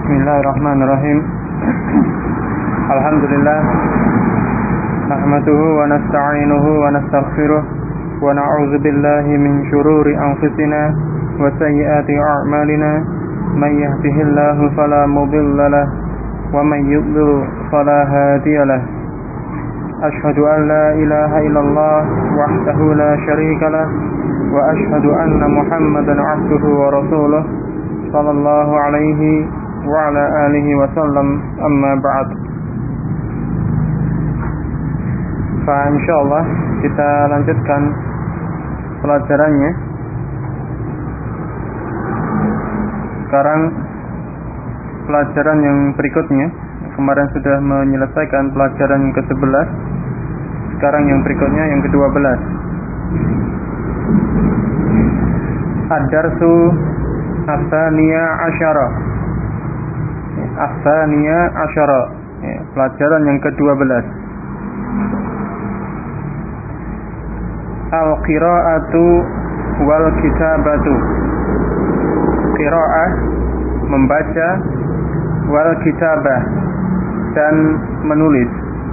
Bismillahirrahmanirrahim. Alhamdulillah. Nahmaduhu wa nasta'inuhu wa nastaghfiruh wa na'udzu billahi min shururi anfusina wa sayyiati a'malina. Man yahdihillahu fala mudilla lahu wa man yudlil fala hadiya lahu. Ashhadu an la ilaha illallah wahdahu la syarika lahu wa ashhadu anna Muhammadan 'abduhu wa rasuluh sallallahu alaihi wa ala alihi wa sallam, amma ba'd. Insyaallah kita lanjutkan pelajarannya. Sekarang pelajaran yang berikutnya. Kemarin sudah menyelesaikan pelajaran ke-11. Sekarang yang berikutnya yang ke-12. Ad-darsu Ats-tsaniyah asyara. Ats-tsaniyah asyara. Pelajaran yang ke-12. Al-qira'atu wal kitabatu. Qira'ah, membaca, wal kitabah, dan menulis.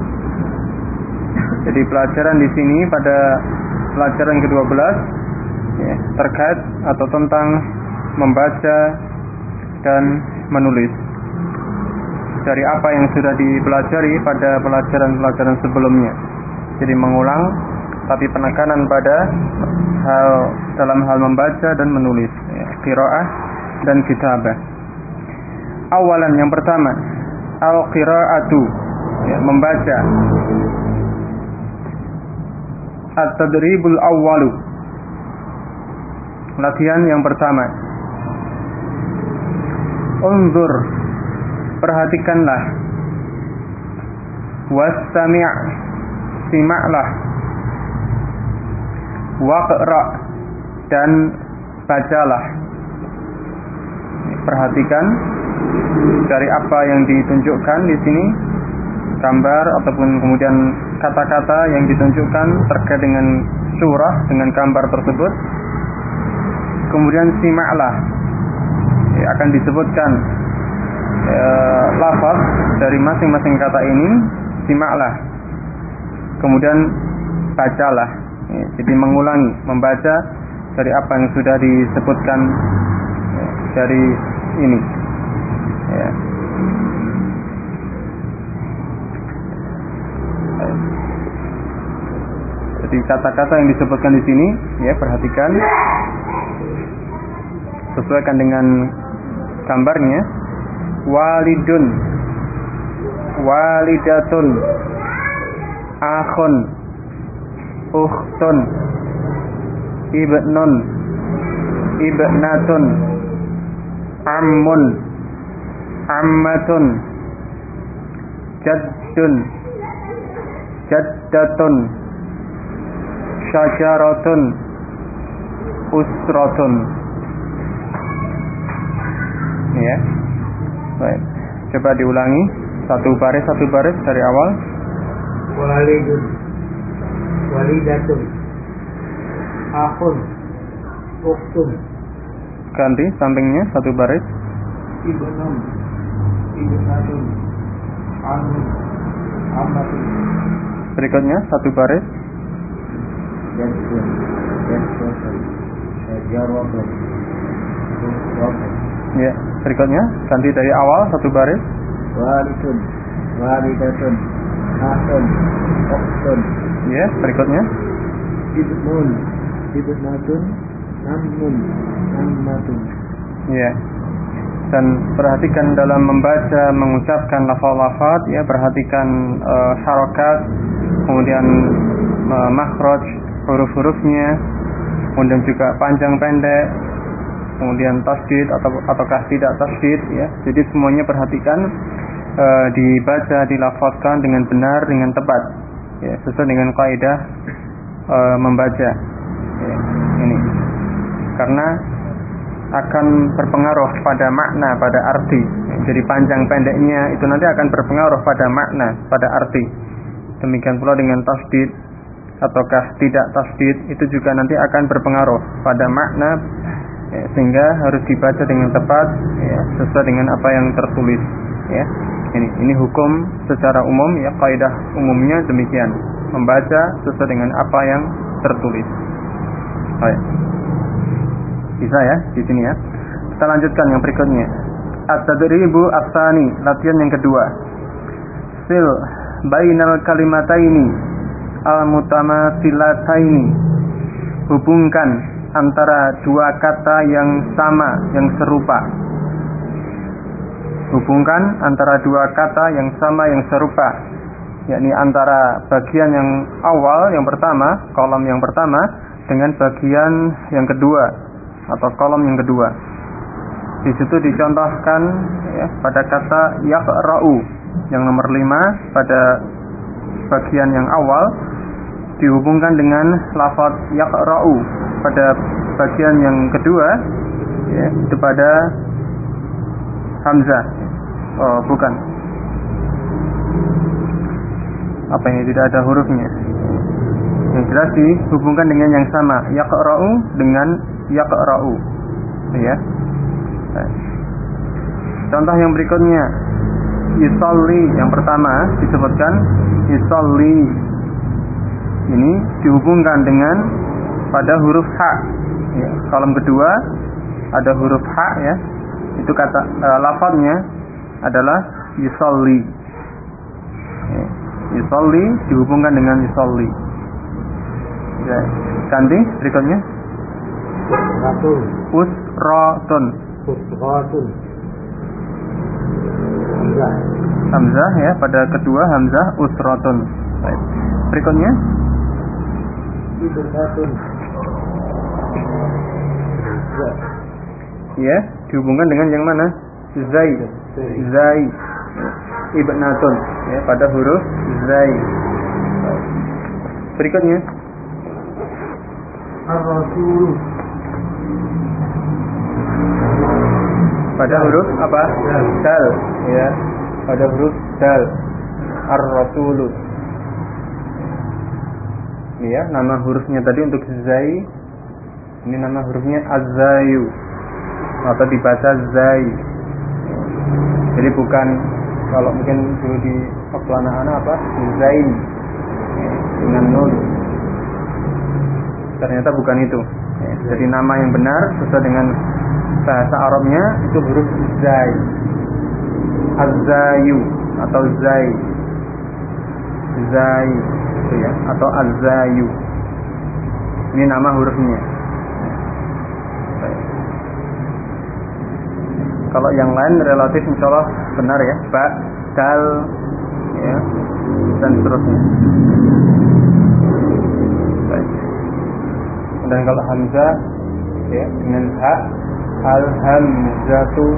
Jadi pelajaran di sini pada pelajaran ke-12 terkait atau tentang membaca dan menulis. Dari apa yang sudah dipelajari pada pelajaran-pelajaran sebelumnya. Jadi mengulang, tapi penekanan pada dalam hal membaca dan menulis, qiraah dan kitabah. Awalan, yang pertama, al-qiraatu, membaca. At-tadribul awwalu, latihan yang pertama. Unzur, perhatikanlah. Wastami', simaklah. Waqra', dan bacalah. Perhatikan dari apa yang ditunjukkan di sini, gambar ataupun kemudian kata-kata yang ditunjukkan terkait dengan surah, dengan gambar tersebut. Kemudian simaklah, akan disebutkan lafaz dari masing-masing kata ini, simaklah. Kemudian bacalah, jadi mengulangi, membaca dari apa yang sudah disebutkan dari ini. Jadi kata-kata yang disebutkan di sini, perhatikan, sesuaikan dengan gambarnya. Walidun, walidatun, akhun, ukhtun, ibnun, ibnatun, ammun, ammatun, jaddun, jaddatun, syajaratun, usratun. Baik, coba diulangi satu baris dari awal. Walidun, walidatun, akhun, ukhtun. Ganti sampingnya satu baris. Ibnun, ibnatun, ammun, ammatun. Berikutnya satu baris. Jaddun, jaddatun, syajaratun, usratun. Berikutnya ganti dari awal satu baris. Walidun, walidatun, akhun, ukhtun. Berikutnya Ibnun, ibnatun, ammun, ammatun. Dan perhatikan dalam membaca, mengucapkan lafaz-lafaz, perhatikan harokat, kemudian makhraj, huruf-hurufnya, kemudian juga panjang pendek, kemudian tasydid ataukah tidak tasydid, Jadi semuanya perhatikan, dibaca, dilafazkan dengan benar, dengan tepat, sesuai dengan kaidah membaca. Ini karena akan berpengaruh pada makna, pada arti. Jadi panjang pendeknya itu nanti akan berpengaruh pada makna, pada arti. Demikian pula dengan tasydid ataukah tidak tasydid, itu juga nanti akan berpengaruh pada makna ya, sehingga harus dibaca dengan tepat ya, sesuai dengan apa yang tertulis ya. Ini hukum secara umum ya, kaidah umumnya demikian, membaca sesuai dengan apa yang tertulis. Baik. Bisa ya di sini ya. Kita lanjutkan yang berikutnya. At-tadribu ats-tsani, latihan yang kedua. Sil bainal kalimataini al-mutamathilataini. Hubungkan antara dua kata yang sama, yang serupa. Hubungkan antara dua kata yang sama, yang serupa, yakni antara bagian yang awal, yang pertama, kolom yang pertama, dengan bagian yang kedua atau kolom yang kedua. Di situ dicontohkan ya, pada kata yaqra'u yang nomor 5 pada bagian yang awal dihubungkan dengan lafaz yaqra'u pada bagian yang kedua ya, itu pada hamzah. Oh, bukan. Apa ini tidak ada hurufnya. Yang jelas dihubungkan dengan yang sama, yaqra'u dengan yaqra'u. Ya. Contoh yang berikutnya, yusalli yang pertama disebutkan yusalli. Ini dihubungkan dengan pada huruf ha. Ya, kolom kedua ada huruf ha ya. Itu kata lafaznya adalah yusalli. Ya, yusalli dihubungkan dengan yusalli. Ya, ganti berikutnya. Usratun. Usratun. Hamzah ya, pada kedua hamzah usratun. Baik. Berikutnya Ibnatun. ya, dihubungkan dengan yang mana? Zai. Zai. Ibnatun ya, pada huruf zai. Berikutnya Ar-Rasul. pada huruf apa? Dal ya, pada huruf dal. Ar-Rasulu. Ini ya, nama hurufnya tadi untuk zai. Ini nama hurufnya az-zayu atau dibaca zai. Jadi bukan, kalau mungkin dulu di waktu anak-anak apa? Zain dengan nun. Ternyata bukan itu. Jadi nama yang benar sesuai dengan bahasa Arabnya itu huruf zai. Az-zayu atau zai. Zai itu ya, atau az-zayu. Ini nama hurufnya. Kalau yang lain relatif insyaallah benar ya, ba, dal ya, dan seterusnya. Baik. Dan kalau hamzah ya, dengan ha, al-hamzatu,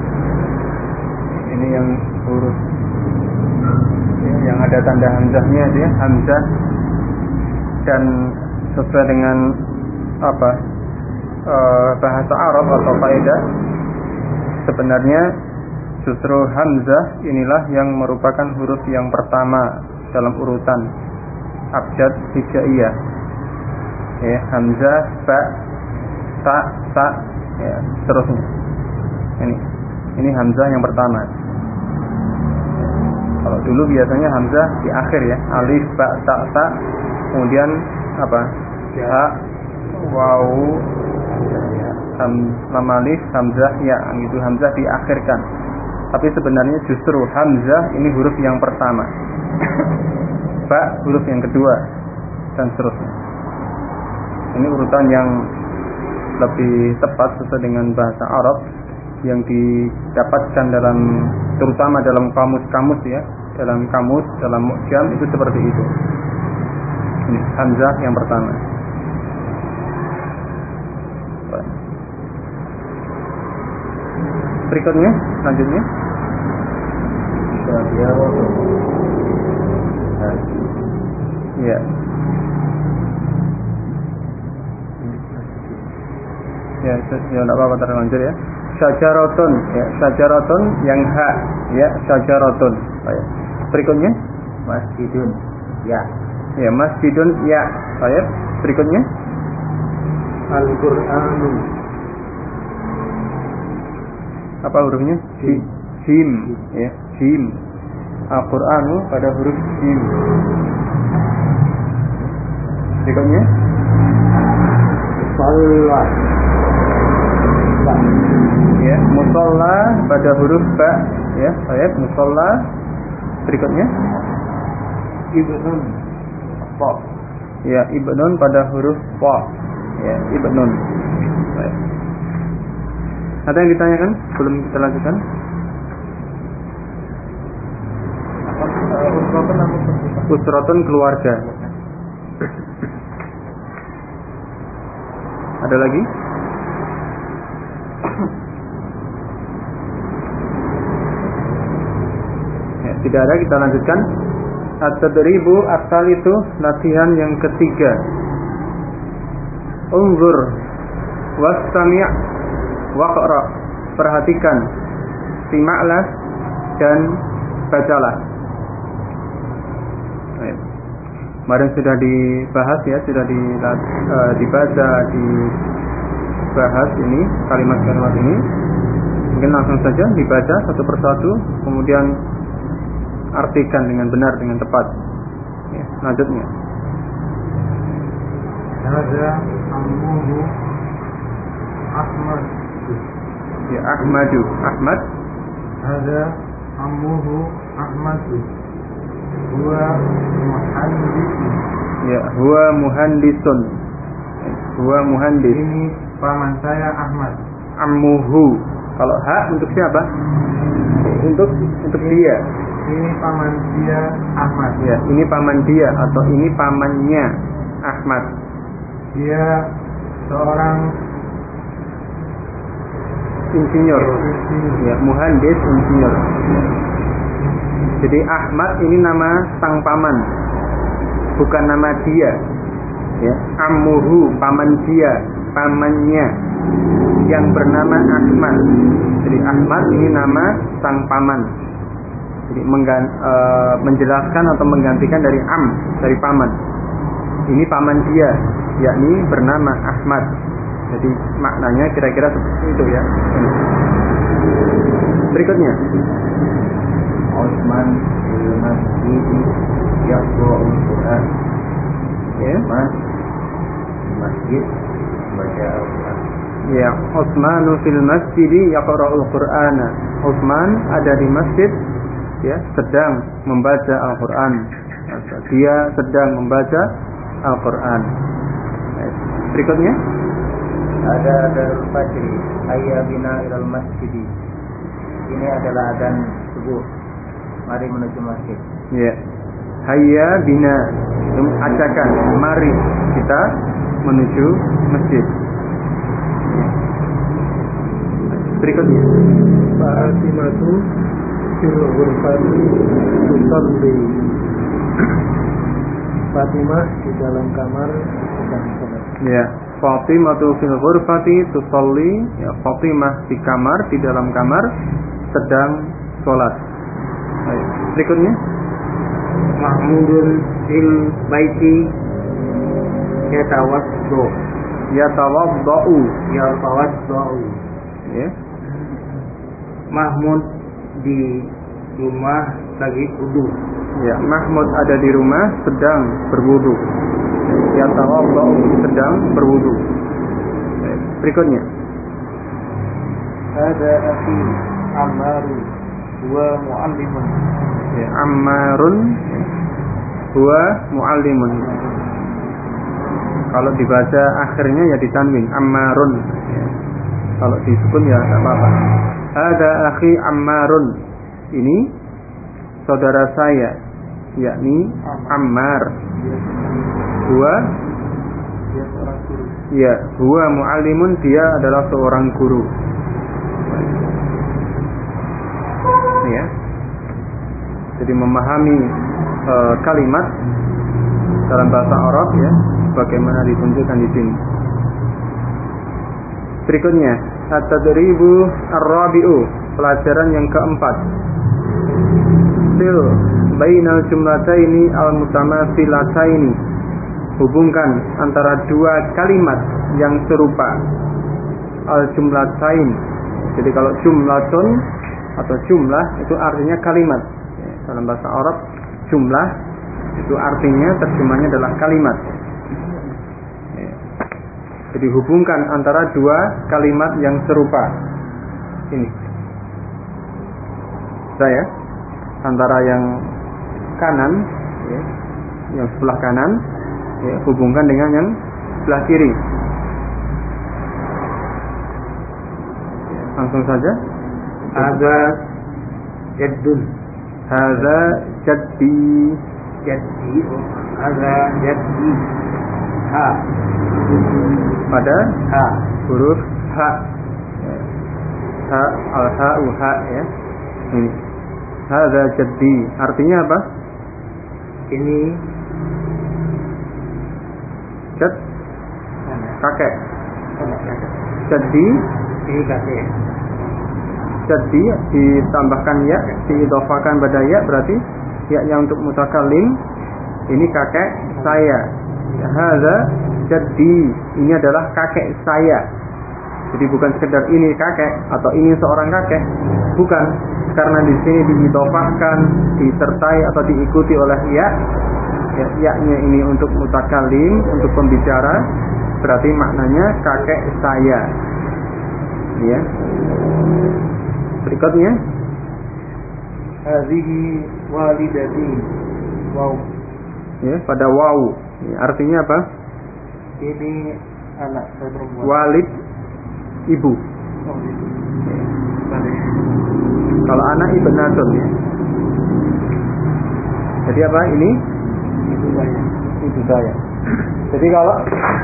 ini yang huruf ya, yang ada tanda hamzahnya ya, hamzah, dan sesuai dengan apa bahasa Arab atau kaidah, sebenarnya justru hamzah inilah yang merupakan huruf yang pertama dalam urutan abjad hijaiyah. Ya, hamzah, ba, ta, ta, ya, seterusnya. Ini hamzah yang pertama. Kalau dulu biasanya hamzah di akhir ya, alif, ba, ta, ta, kemudian apa? Ha, waw, lam alif, hamzah ya, gitu, hamzah diakhirkan. Tapi sebenarnya justru hamzah ini huruf yang pertama, ba huruf yang kedua, dan seterusnya. Ini urutan yang lebih tepat sesuai dengan bahasa Arab yang didapatkan dalam, terutama dalam kamus-kamus ya, dalam kamus, dalam mu'jam itu seperti itu. Ini hamzah yang pertama. Berikutnya, selanjutnya. Ya. Ya, enggak apa-apa, terlanjur ya. Syajaratun, ya, syajaratun yang ha, ya, syajaratun. Baik. Berikutnya, Masjidun. Ya. Ya, masjidun, ya. Baik. Berikutnya, Al-Qur'anu. apa hurufnya? Jim, ya, jim. Al-Qur'anu pada huruf jim. Berikutnya Musalla. ya, musalla pada huruf ba, ya, baik, musalla. Berikutnya Ibnun. Fa. ya, ibnun pada huruf fa, ya, ibnun. Baik. Ada yang ditanyakan sebelum kita lanjutkan? Usratun keluarga. Ada lagi? Ya, tidak ada, kita lanjutkan. At-tadribu asal itu latihan yang ketiga. Unzur wastami' waqra. Perhatikan, simaklah dan bacalah. Kemarin sudah dibahas ya, sudah dibaca, dibahas ini kalimat-kalimat ini. Mungkin langsung saja dibaca satu persatu, kemudian artikan dengan benar, dengan tepat. Ya, lanjutnya. Hadza ammuhu Ahmad. Ya, Ahmadu. Ahmad. Hadza ammuhu Ahmad. Huwa muhandisun. Ya, huwa muhandisun. Huwa muhandis. Ini paman saya Ahmad. Ammuhu. Kalau ha untuk siapa? Untuk dia. Ini paman dia Ahmad. Ya, ini paman dia atau ini pamannya Ahmad. Dia seorang insinyur. Ya, muhandis insinyur. Jadi Ahmad ini nama sang paman, bukan nama dia. Ya, ammuhu paman dia, pamannya yang bernama Ahmad. Jadi Ahmad ini nama sang paman. Jadi menjelaskan atau menggantikan dari dari paman. Ini paman dia, yakni bernama Ahmad. Jadi maknanya kira-kira seperti itu ya. Berikutnya, Utsman fil masjid yaqra'ul Qur'an. ya, Masjid baca Al-Qur'an. ya, Utsmanu fil masjid yaqra'ul Qur'ana. Utsman ada di masjid, ya, sedang membaca Al-Qur'an. Dia sedang membaca Al-Qur'an. Berikutnya, Ada Darul Fajri, hayya bina ilal masjid. Ini adalah adzan subuh. Mari menuju masjid. ya, hayya bina, ajakan, mari kita menuju masjid. Berikutnya, Fatimatu fil ghurfati tusalli. Fatimah di dalam kamar sedang sholat. ya, Fatimatu fil ghurfati tusalli. Ya, Fatimah di kamar, di dalam kamar sedang sholat. Baik. Berikutnya, Mahmudun fil baiti yatawaddu. yatawaddau. Ya, Mahmud di rumah lagi wudu. ya, Mahmud ada di rumah sedang berwudu. Yatawaddau, sedang berwudu. Baik. Berikutnya, Ada akhi Ammaru huwa muallimun. ya, Ammarun huwa muallimun. Kalau dibaca akhirnya ya ditanwin, Ammarun. Ya. Kalau disebut ya tidak apa-apa. Ada akhi Ammarun. Ini saudara saya, yakni Ammar. Huwa, Dia seorang guru. ya, huwa muallimun, dia adalah seorang guru. Ya. Jadi memahami kalimat dalam bahasa Arab ya, bagaimana ditunjukkan di sini. Berikutnya, at-tadribu ar-rabi'u, pelajaran yang keempat. Sil bainal jumlataini al-mutamathilataini. Hubungkan antara dua kalimat yang serupa. Al-jumlatain, Jadi kalau jumlatun atau jumlah itu artinya kalimat. Ya, dalam bahasa Arab jumlah itu artinya terjemahnya adalah kalimat. Ya. Jadi hubungkan antara dua kalimat yang serupa. Ini. Saya antara yang kanan, ya, yang sebelah kanan, ya, hubungkan dengan yang sebelah kiri. Langsung saja. Hadza jaddun. Hadza jaddi. Jaddi. Hadza jaddi. Ha. Pada Ha. huruf ha. Ha, al-ha, ha, ya. Ini. Hadza jaddi. Artinya apa? Ini Jad, kakek. Jaddi, ini kakek. jaddi ditambahkan ya, diidhofakan pada ya, berarti ya yang untuk mutakallim. Ini kakek saya. Hadza jaddi, ini adalah kakek saya. Jadi bukan sekedar ini kakek atau ini seorang kakek, bukan, karena di sini diidhofahkan, disertai atau diikuti oleh ya. Ya-nya ini untuk mutakallim, untuk pembicara, berarti maknanya kakek saya. Ya. Berikutnya, Hadhihi walidati. Wow. ya, pada waw. Ya, artinya apa? Ini anak saya perempuan. Walid, ibu. Oh, itu. Ya. Balik. Kalau anak ibnatun, ya. Jadi apa ini? Itu saya. Ibu saya. Jadi kalau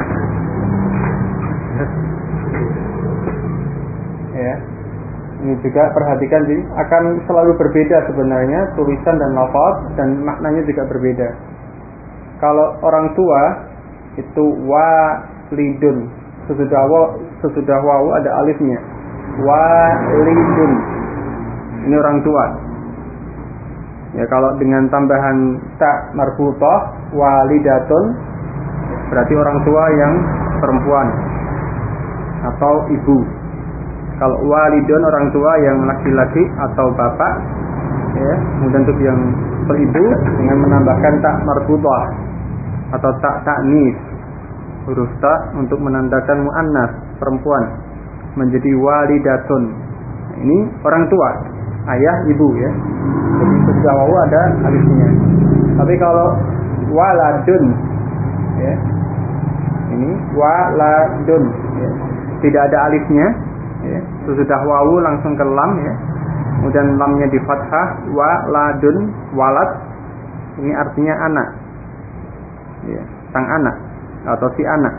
ya, ini juga perhatikan sih, akan selalu berbeda sebenarnya tulisan dan lafaz, dan maknanya juga berbeda. Kalau orang tua itu walidun, sesudah waw ada alifnya. Walidun. Ini orang tua. Ya, kalau dengan tambahan ta marbutah walidatun, berarti orang tua yang perempuan atau ibu. Kalau walidun orang tua yang laki-laki atau bapak, ya. Kemudian untuk yang ibu dengan menambahkan ta marbutah atau ta ta'nis, huruf ta untuk menandakan muannas, perempuan, menjadi walidatun. Ini orang tua, ayah, ibu, ya. Jadi sesudah wawu ada alifnya. Tapi kalau waladun, ya, ini waladun, ya, tidak ada alifnya, ya. Sesudah wawu langsung ke lam, ya. Kemudian lamnya di fathah, waladun, walad. Ini artinya anak, ya, sang anak atau si anak.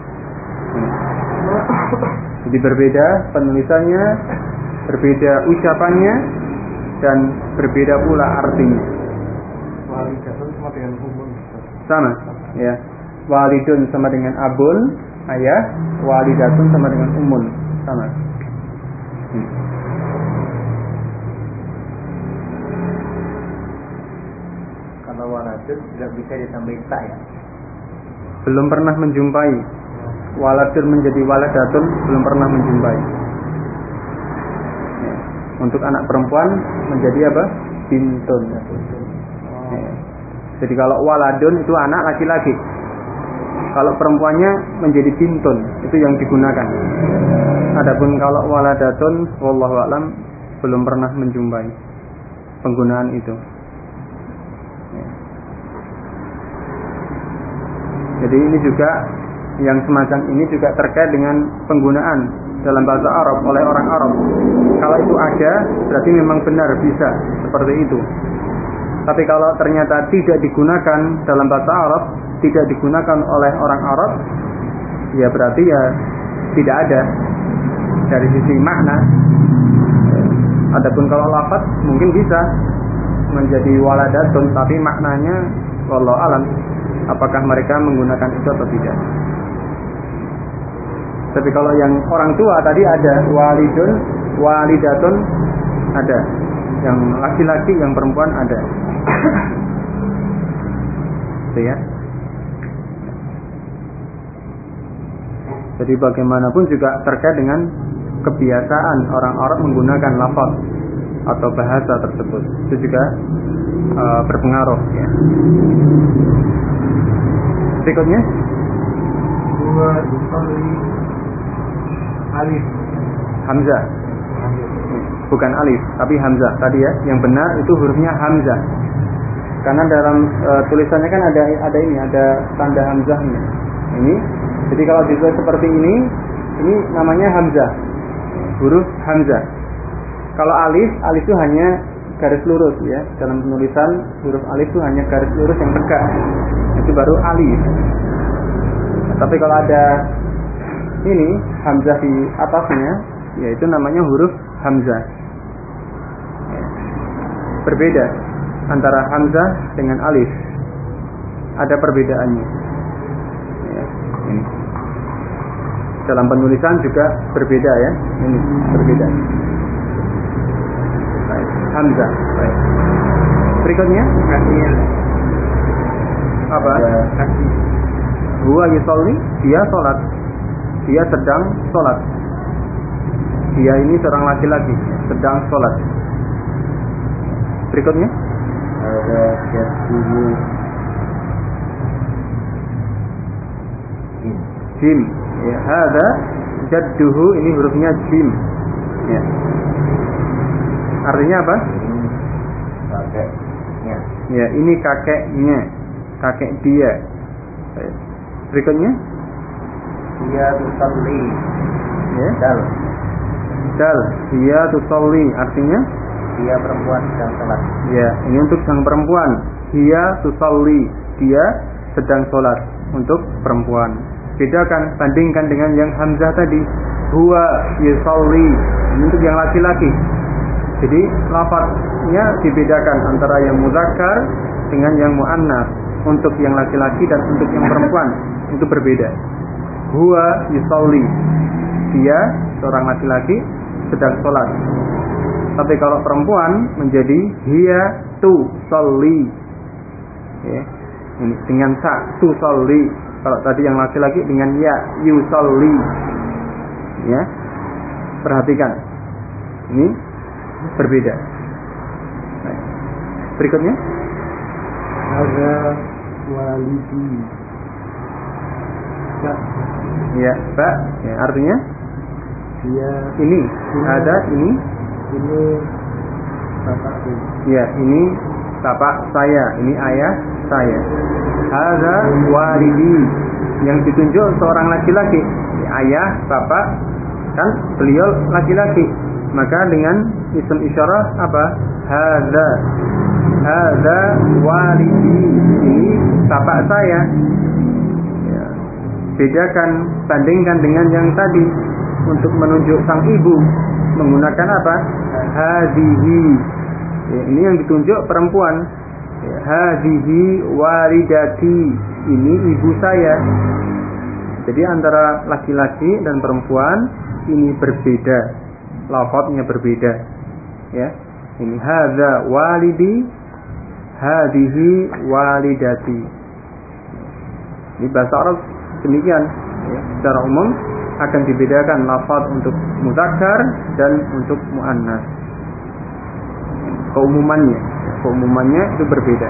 Jadi berbeda penulisannya, berbeda ucapannya, dan berbeda pula artinya. Walidatun sama dengan umun. Sama, ya. Walidun sama dengan abun, ayah. Walidatun sama dengan umun, sama. Kalau waladun tidak bisa ditambahin tak, ya. Belum pernah menjumpai. Waladun menjadi waladatun belum pernah menjumpai. Ya. Untuk anak perempuan menjadi apa? Bintun. Ya. Jadi kalau waladun itu anak laki-laki. Kalau perempuannya menjadi bintun, itu yang digunakan. Adapun kalau waladatun, wallahu a'lam, belum pernah menjumpai penggunaan itu. Ya. Jadi ini juga, yang semacam ini juga terkait dengan penggunaan dalam bahasa Arab oleh orang Arab. Kalau itu ada, berarti memang benar bisa seperti itu. Tapi kalau ternyata tidak digunakan dalam bahasa Arab, tidak digunakan oleh orang Arab, ya berarti ya tidak ada dari sisi makna. Adapun kalau lafaz mungkin bisa menjadi waladatun, tapi maknanya wallahu alam, apakah mereka menggunakan itu atau tidak. Tapi kalau yang orang tua tadi ada walidun, walidatun ada, yang laki-laki, yang perempuan ada. Itu ya. Jadi bagaimanapun juga terkait dengan kebiasaan orang Arab menggunakan lafaz atau bahasa tersebut. Itu juga berpengaruh ya. Berikutnya huwa yusalli alif hamzah. Bukan alif, tapi hamzah tadi ya. Yang benar itu hurufnya hamzah. Karena dalam tulisannya kan ada tanda hamzahnya. Ini. Jadi kalau ditulis seperti ini namanya hamzah. Huruf hamzah. Kalau alif itu hanya garis lurus ya. Dalam penulisan huruf alif itu hanya garis lurus yang tegak. Itu baru alif. Tapi kalau ada ini hamzah di atasnya, yaitu namanya huruf hamzah. Berbeda antara hamzah dengan alif. Ada perbedaannya. Ya, ini. Dalam penulisan juga berbeda ya. Ini berbeda. Baik, hamzah. Baik. Berikutnya kasih. Apa? Kasih. Huwa yusalli, dia salat. Dia sedang salat. Dia ini seorang laki-laki sedang salat. Berikutnya ada jadduhu jim. Ya, hada jadduhu, ini hurufnya jim. Ya. Artinya apa? Kakeknya. Ya, ini kakeknya. Kakek dia. Berikutnya dia tusalli. ya. Dal dia tusalli, artinya dia perempuan sedang salat. Ya, ini untuk sang perempuan. Dia tusalli, dia sedang salat untuk perempuan. Bedakan, bandingkan dengan yang hamzah tadi. Huwa yusalli, ini untuk yang laki-laki. Jadi lafaznya dibedakan antara yang muzakkar dengan yang muannas. Untuk yang laki-laki dan untuk yang perempuan itu berbeda. Huwa yusalli, dia seorang laki-laki sedang salat. Tapi kalau perempuan menjadi hiya tusalli. Ya, ini dengan sa tusalli. Kalau tadi yang laki-laki dengan ya yusalli. Ya. Perhatikan. Ini berbeda. Baik. Berikutnya Ada walidi. ya, Pak. Ya, artinya Dia ini ada ini bapakku. ya, ini bapak saya, ini ayah saya. Hadza walidi, yang ditunjuk seorang laki-laki. Ayah, bapak, kan beliau laki-laki. Maka dengan isim isyarah apa? Hadza. Hadza walidi, ini bapak saya. Ya. Bedakan, bandingkan dengan yang tadi. Untuk menunjuk sang ibu menggunakan apa? Hadhihi. Ya, ini yang ditunjuk perempuan. Ya, hadhihi walidati, ini ibu saya. Jadi antara laki-laki dan perempuan ini berbeda, lafadznya berbeda. Ya, ini hadza walidi, hadhihi walidati. Di bahasa Arab demikian. Ya, secara umum akan dibedakan lafaz untuk muzakkar dan untuk muannas. Keumumannya itu berbeda.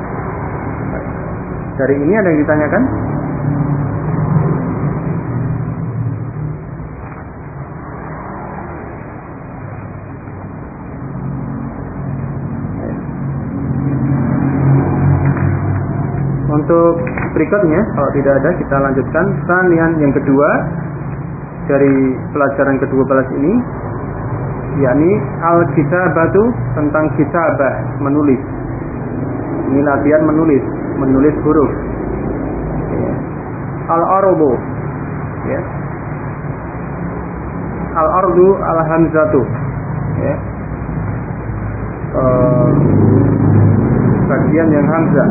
Dari ini ada yang ditanyakan? Untuk berikutnya, kalau tidak ada kita lanjutkan. Sanian yang kedua dari pelajaran ke-12 ini, yakni al-kitabatu, tentang kitabah, menulis. Ini latihan menulis huruf. Ya. Al-ardu, ya. Al-ardu al-hamzatu, ya. Bagian yang hamzah.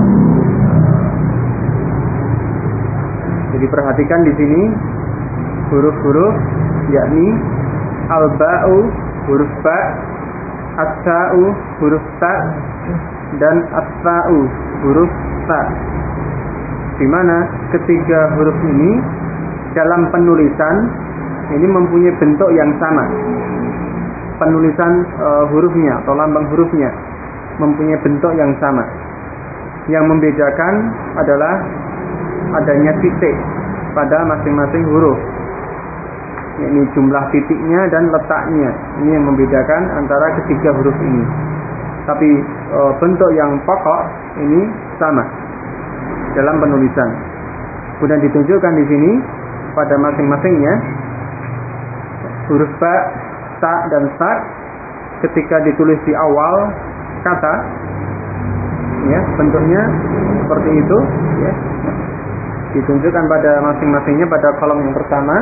Jadi perhatikan di sini huruf-huruf, yakni al-ba'u huruf ba, as-sa'u huruf ta, dan as-sa'u huruf ta. Di mana ketiga huruf ini dalam penulisan ini mempunyai bentuk yang sama. Penulisan hurufnya atau lambang hurufnya mempunyai bentuk yang sama. Yang membedakan adalah adanya titik pada masing-masing huruf. Ini jumlah titiknya dan letaknya. Ini yang membedakan antara ketiga huruf ini. Tapi bentuk yang pokok ini sama dalam penulisan. Kemudian ditunjukkan di sini pada masing-masingnya huruf ba, ta dan sa ketika ditulis di awal kata, ya bentuknya seperti itu, ya. Ditunjukkan pada masing-masingnya pada kolom yang pertama.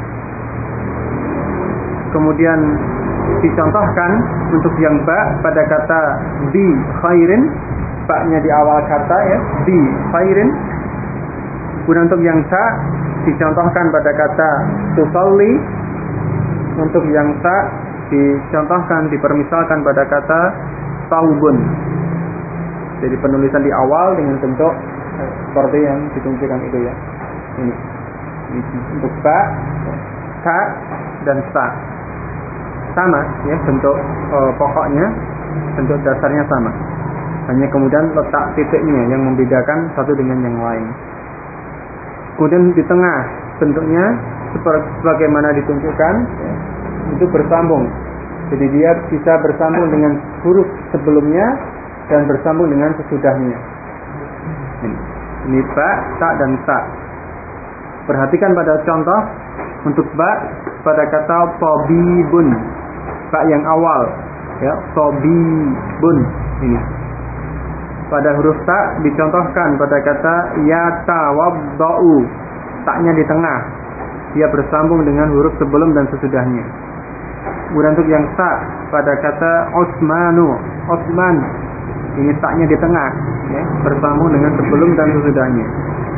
Kemudian dicontohkan untuk yang ba pada kata bi khairin, ba-nya di awal kata, ya, bi khairin. Kemudian untuk yang sa dicontohkan pada kata tusalli. Untuk yang sa dicontohkan, dipermisalkan pada kata taubun. Jadi penulisan di awal dengan bentuk seperti yang ditunjukkan itu, ya. Ini untuk ba, ka dan sa sama, ya, bentuk pokoknya, bentuk dasarnya sama. Hanya kemudian letak titiknya yang membedakan satu dengan yang lain. Kemudian di tengah bentuknya sebagaimana ditunjukkan, ya, itu bersambung. Jadi dia bisa bersambung dengan huruf sebelumnya dan bersambung dengan sesudahnya. Ini ba, ta dan sa. Perhatikan pada contoh untuk ba pada kata tabibun, ba yang awal, ya, tabibun ini. Pada huruf ta dicontohkan pada kata yatawaddau, ta-nya di tengah, dia bersambung dengan huruf sebelum dan sesudahnya. Kemudian untuk yang sa pada kata Osmanu, Osman, ini ta-nya di tengah, ya, bersambung dengan sebelum dan sesudahnya.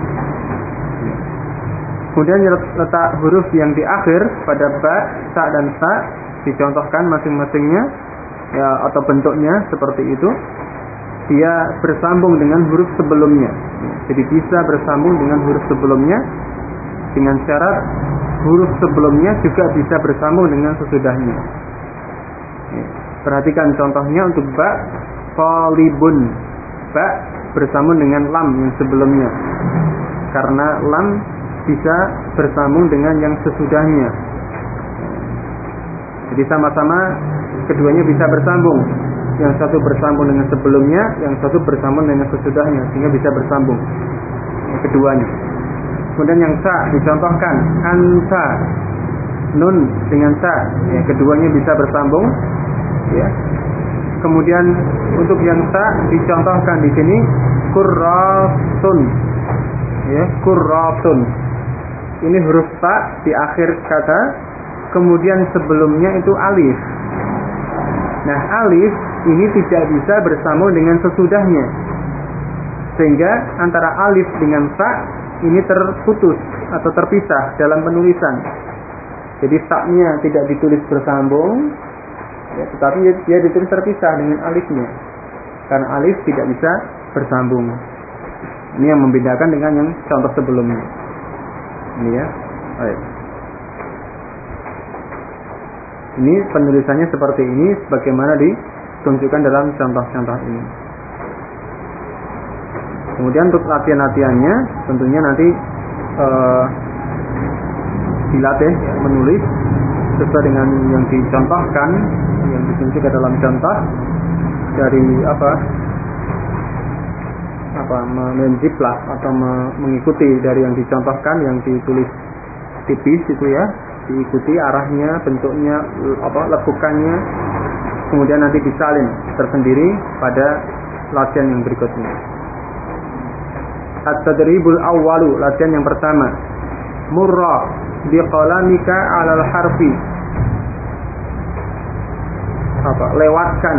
Kemudian letak huruf yang di akhir pada ba, ta dan sa dicontohkan masing-masingnya, ya, atau bentuknya seperti itu. Dia bersambung dengan huruf sebelumnya. Jadi bisa bersambung dengan huruf sebelumnya dengan syarat huruf sebelumnya juga bisa bersambung dengan sesudahnya. Perhatikan contohnya untuk ba, qalibun. Ba bersambung dengan lam yang sebelumnya. Karena lam bisa bersambung dengan yang sesudahnya. Jadi sama-sama keduanya bisa bersambung. Yang satu bersambung dengan sebelumnya, yang satu bersambung dengan sesudahnya, sehingga bisa bersambung keduanya. Kemudian yang sa dicontohkan anta, nun dengan sa, ya, keduanya bisa bersambung, ya. Kemudian untuk yang sa dicontohkan di sini kurratun, ya, kurratun. Ini huruf ta di akhir kata, kemudian sebelumnya itu alif. Nah, alif ini tidak bisa bersambung dengan sesudahnya, sehingga antara alif dengan ta ini terputus atau terpisah dalam penulisan. Jadi ta-nya tidak ditulis bersambung, ya, tetapi dia ditulis terpisah dengan alifnya, karena alif tidak bisa bersambung. Ini yang membedakan dengan yang contoh sebelumnya. Ini, ya. Baik. Ini penulisannya seperti ini, sebagaimana ditunjukkan dalam contoh-contoh ini. Kemudian untuk latihan-latihannya, tentunya nanti dilatih, ya, menulis sesuai dengan yang dicontohkan, yang ditunjukkan dalam contoh dari menjiplak atau mengikuti dari yang dicontohkan, yang ditulis tipis itu, ya, diikuti arahnya, bentuknya, lekukannya, kemudian nanti disalin tersendiri pada latihan yang berikutnya. At-tadribul awwalu, latihan yang pertama. Murra biqalamika 'alal harfi. Lewatkan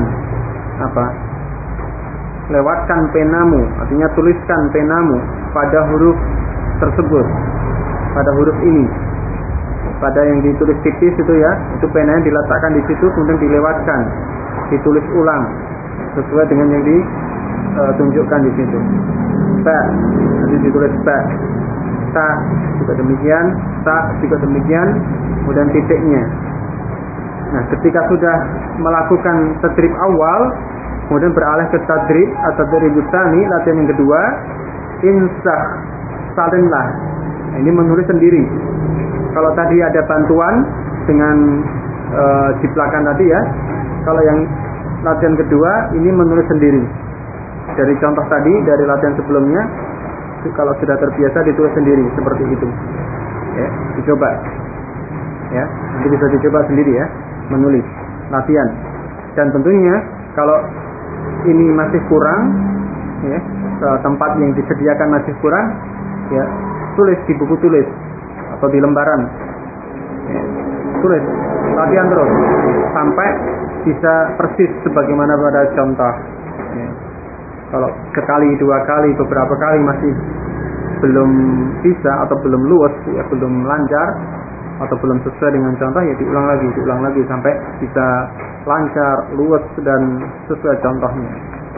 lewatkan penamu, artinya tuliskan penamu pada huruf tersebut, pada huruf ini. Pada yang ditulis tipis itu, ya, itu penanya diletakkan di situ, kemudian dilewatkan, ditulis ulang sesuai dengan yang ditunjukkan di situ. Ba, nanti ditulis ba. ta juga demikian, ta juga demikian, kemudian titiknya. Nah, ketika sudah melakukan tadrib awal, kemudian beralih ke tadrib atau tadrib tsani, latihan yang kedua, insah, salinlah. Nah, ini menulis sendiri. Kalau tadi ada bantuan dengan jiplakan tadi ya, kalau yang latihan kedua ini menulis sendiri. Dari contoh tadi, dari latihan sebelumnya, kalau sudah terbiasa ditulis sendiri seperti itu. Ya, dicoba. Ya, nanti bisa dicoba sendiri ya, menulis latihan. Dan tentunya kalau ini masih kurang, ya, tempat yang disediakan masih kurang, ya, tulis di buku tulis atau di lembaran. Ya, tulis, latihan terus sampai bisa persis sebagaimana pada contoh. Ya. Kalau sekali, dua kali, beberapa kali masih belum bisa atau belum luwes, ya, belum lancar atau belum sesuai dengan contoh, ya diulang lagi sampai bisa lancar, luwes dan sesuai contohnya.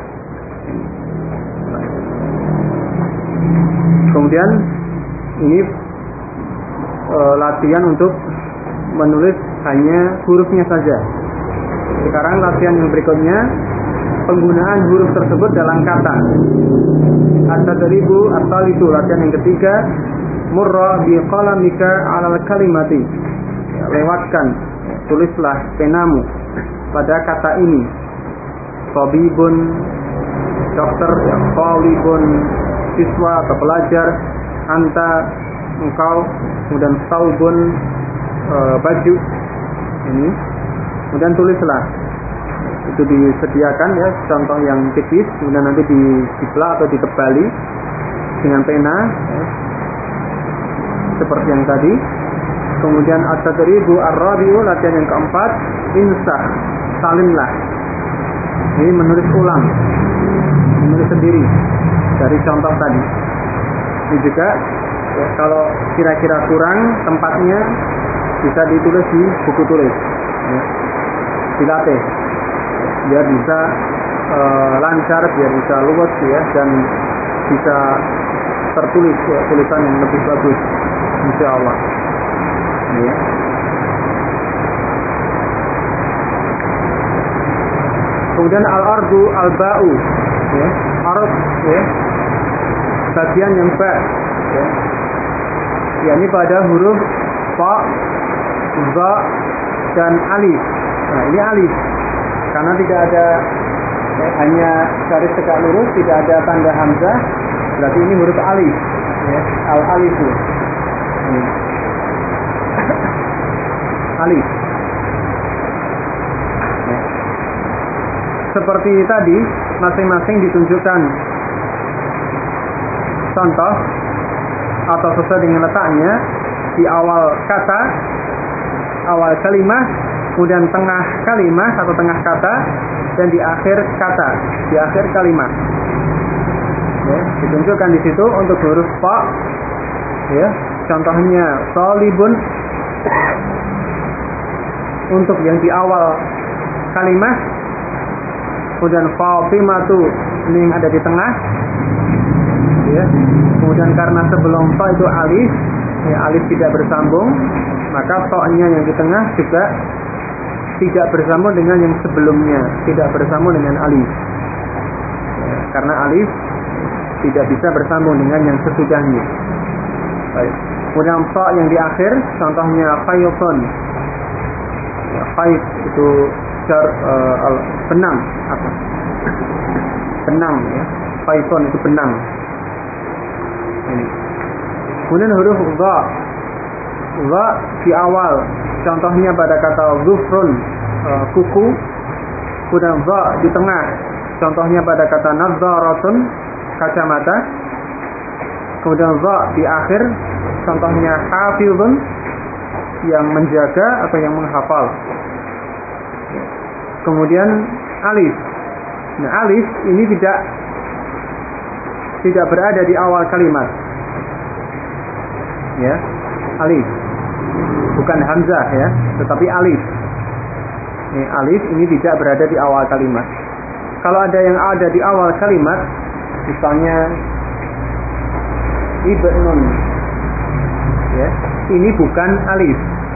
Kemudian ini latihan untuk menulis hanya hurufnya saja. Sekarang latihan yang berikutnya, penggunaan huruf tersebut dalam kata. At-tadribu at-talisu, latihan yang ketiga, murra bi qalamika 'alal kalimati. Ya, lewatkan, ya, tulislah penamu pada kata ini. Tabibun, dokter, ya, talibun, siswa atau pelajar, anta, engkau, kemudian saubun, baju. Ini. Kemudian tulislah. Itu disediakan ya, contoh yang tipis, kemudian nanti dipla atau ditebali dengan pena ya, seperti yang tadi. Kemudian at-tadribu ar-rabi'u, latihan yang keempat, insah, salinlah. Ini menulis ulang, menulis sendiri dari contoh tadi. Ini juga ya, kalau kira-kira kurang tempatnya bisa ditulis di buku tulis ya. Dilatih biar bisa lancar, biar bisa luwes ya, dan bisa tertulis ya, tulisan yang lebih bagus insyaallah ya. Kemudian al-ardu al-ba'u ya, arab ya, bagian yang ba ya. Ya, ini pada huruf fa, za dan alif. Nah, ini alif karena tidak ada ya, hanya garis tegak lurus, tidak ada tanda hamzah, berarti ini huruf alif ya, al-alifu ini. Alif ya. Seperti tadi, masing-masing ditunjukkan contoh atau sesuai dengan letaknya di awal kata, awal kalimat, kemudian tengah kalimat atau tengah kata, dan di akhir kata, di akhir kalimat. Ya, ditunjukkan di situ untuk huruf fa. Ya, contohnya talibun untuk yang di awal kalimat, kemudian fatimatu ini yang ada di tengah. Ya, kemudian karena sebelum fa itu alif, ya, alif tidak bersambung, maka fa-nya yang di tengah juga tidak bersambung dengan yang sebelumnya, tidak bersambung dengan alif ya, karena alif tidak bisa bersambung dengan yang sesudahnya. Baik. Kemudian fa yang di akhir, contohnya khaytun ya, khayt itu benang apa? Benang ya, khaytun itu benang. Ini. Kemudian huruf dha, dha di awal, contohnya pada kata zufrun, kuku. Kemudian dha di tengah, contohnya pada kata nadzaratun, kacamata. Kemudian dha di akhir, contohnya hafizun, yang menjaga atau yang menghafal. Kemudian alif. Nah, alif ini tidak berada di awal kalimat. Ya, alif. Bukan hamzah ya, tetapi alif. Ini alif ini tidak berada di awal kalimat. Kalau ada yang ada di awal kalimat, misalnya ibnun ya. Ini bukan alif,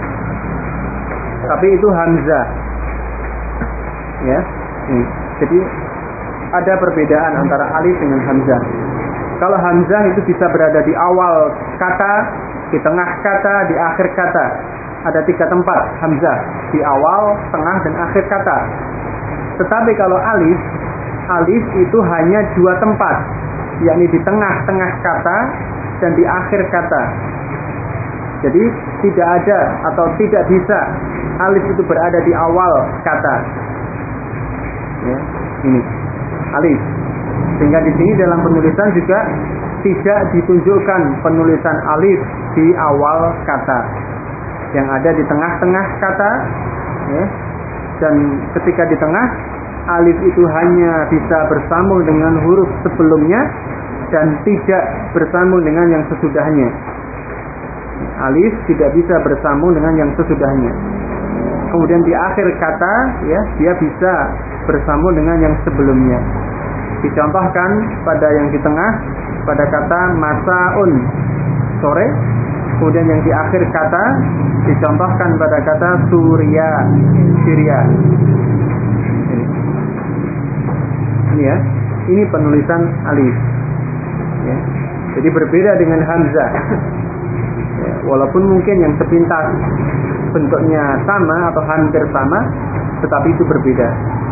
tapi itu hamzah. Ya. Jadi ada perbedaan antara alif dengan hamzah. Kalau hamzah itu bisa berada di awal kata, di tengah kata, di akhir kata. Ada 3 tempat hamzah, di awal, tengah, dan akhir kata. Tetapi kalau alif itu hanya 2 tempat, yakni di tengah-tengah kata dan di akhir kata. Jadi tidak ada atau tidak bisa alif itu berada di awal kata. Ya, ini alif. Sehingga di sini dalam penulisan juga tidak ditunjukkan penulisan alif di awal kata, yang ada di tengah-tengah kata, ya. Dan ketika di tengah, alif itu hanya bisa bersambung dengan huruf sebelumnya dan tidak bersambung dengan yang sesudahnya. Alif tidak bisa bersambung dengan yang sesudahnya. Kemudian di akhir kata, ya, dia bisa bersambung dengan yang sebelumnya. Dicontohkan pada yang di tengah, pada kata masaun, sore. Kemudian yang di akhir kata dicontohkan pada kata Syria. Ini ya, ini penulisan alif. Ya. Jadi berbeda dengan hamzah. Ya, walaupun mungkin yang sepintas bentuknya sama atau hampir sama, tetapi itu berbeda.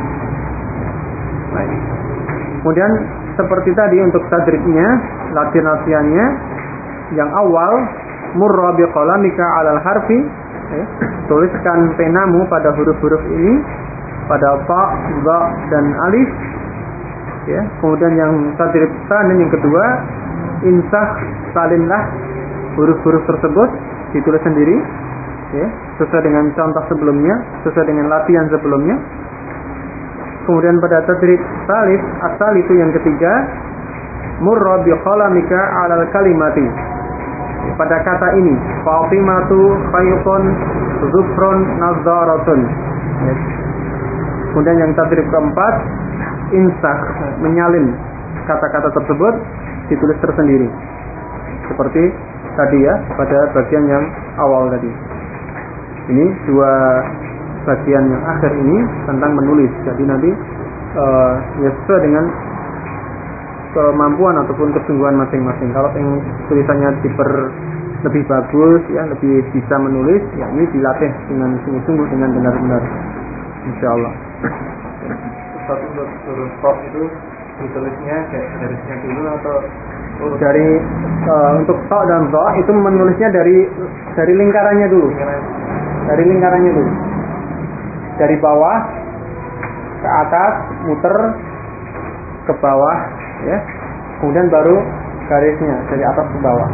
Baik. Kemudian seperti tadi untuk tadribnya, latihan-latihannya, yang awal murra biqalamika 'alal harfi, ya, tuliskan penamu pada huruf-huruf ini, pada ta, dha dan alif. Ya, kemudian yang tadrib tsanin yang kedua, insah, salinlah huruf-huruf tersebut, ditulis sendiri, ya, sesuai dengan contoh sebelumnya, sesuai dengan latihan sebelumnya. Kemudian pada tadrib salif, asal itu yang ketiga, murra biqalamika 'alal kalimati. Pada kata ini, Fatimatu khaytun zufrun nadzaratun. Ya. Kemudian yang tadrib keempat, insakh, menyalin kata-kata tersebut, ditulis tersendiri. Seperti tadi ya, pada bagian yang awal tadi. Ini 2 bagian yang akhir ini tentang menulis. Jadi nanti ya sesuai dengan kemampuan ataupun kesungguhan masing-masing. Kalau yang tulisannya lebih bagus, ya, lebih bisa menulis, ya ini dilatih dengan sungguh-sungguh, dengan benar-benar, insyaallah. Satu huruf top itu ditulisnya kayak garisnya dulu atau dari untuk to dan dha itu menulisnya dari lingkarannya dulu. Dari lingkarannya dulu. Dari bawah ke atas, muter ke bawah, ya. Kemudian baru garisnya dari atas ke bawah.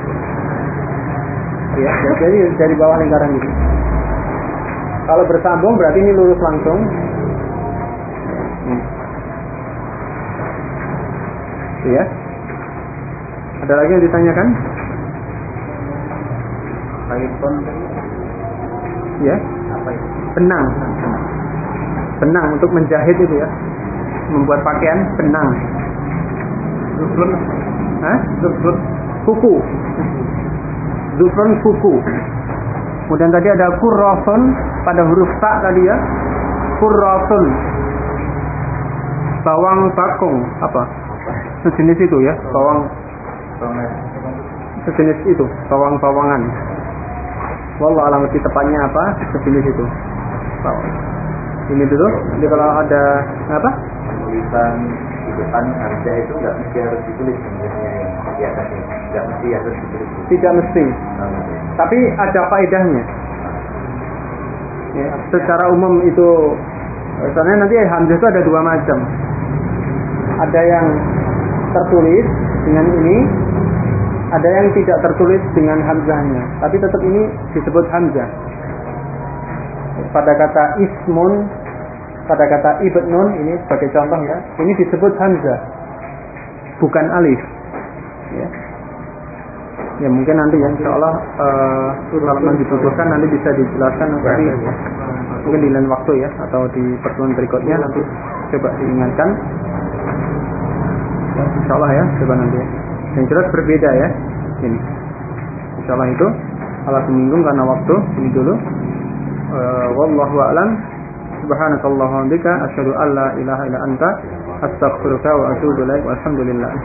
Ya, jadi dari bawah lingkaran itu. Kalau bersambung berarti ini lurus langsung. Ya. Ada lagi yang ditanyakan? khaytun, Ya. apa itu? Benang. Benang untuk menjahit itu ya. Membuat pakaian benang. Zufrun, Zufrun, kuku. Zufrun, kuku. Kemudian tadi ada kurrasun pada huruf ta tadi ya. Kurrasun. Bawang bakung apa? Sejenis itu ya, bawang. Sejenis itu, bawang-bawangan. Wallah alam lebih tepatnya apa? Sejenis itu. Bawang. Ini dulu. Jadi kalau ada apa? Tulisan di depan harga itu nggak mesti harus ditulis sebenarnya yang di atasnya, nggak mesti harus ditulis. Tidak mesti. Tapi ada faedahnya. Ya, secara umum itu, soalnya nanti hamzah itu ada 2 macam. Ada yang tertulis dengan ini, ada yang tidak tertulis dengan hamzahnya, tapi tetap ini disebut hamzah. Pada kata ismun, pada kata ibnun, ini sebagai contoh ya, ini disebut hamzah, bukan alif. Ya, ya mungkin nanti ya, insyaallah kalau dibutuhkan nanti bisa dijelaskan nanti, mungkin di lain waktu ya, atau di pertemuan berikutnya nanti coba diingatkan. Ya, insyaallah ya, coba nanti ya. Yang jelas berbeda ya ini. Insyaallah itu alasan menyinggung karena waktu. Ini dulu. Wallahu a'lam. Subhanakallahumma wa bihamdika asyhadu an la ilaha illa anta astaghfiruka wa atubu ilaik. Walhamdulillah.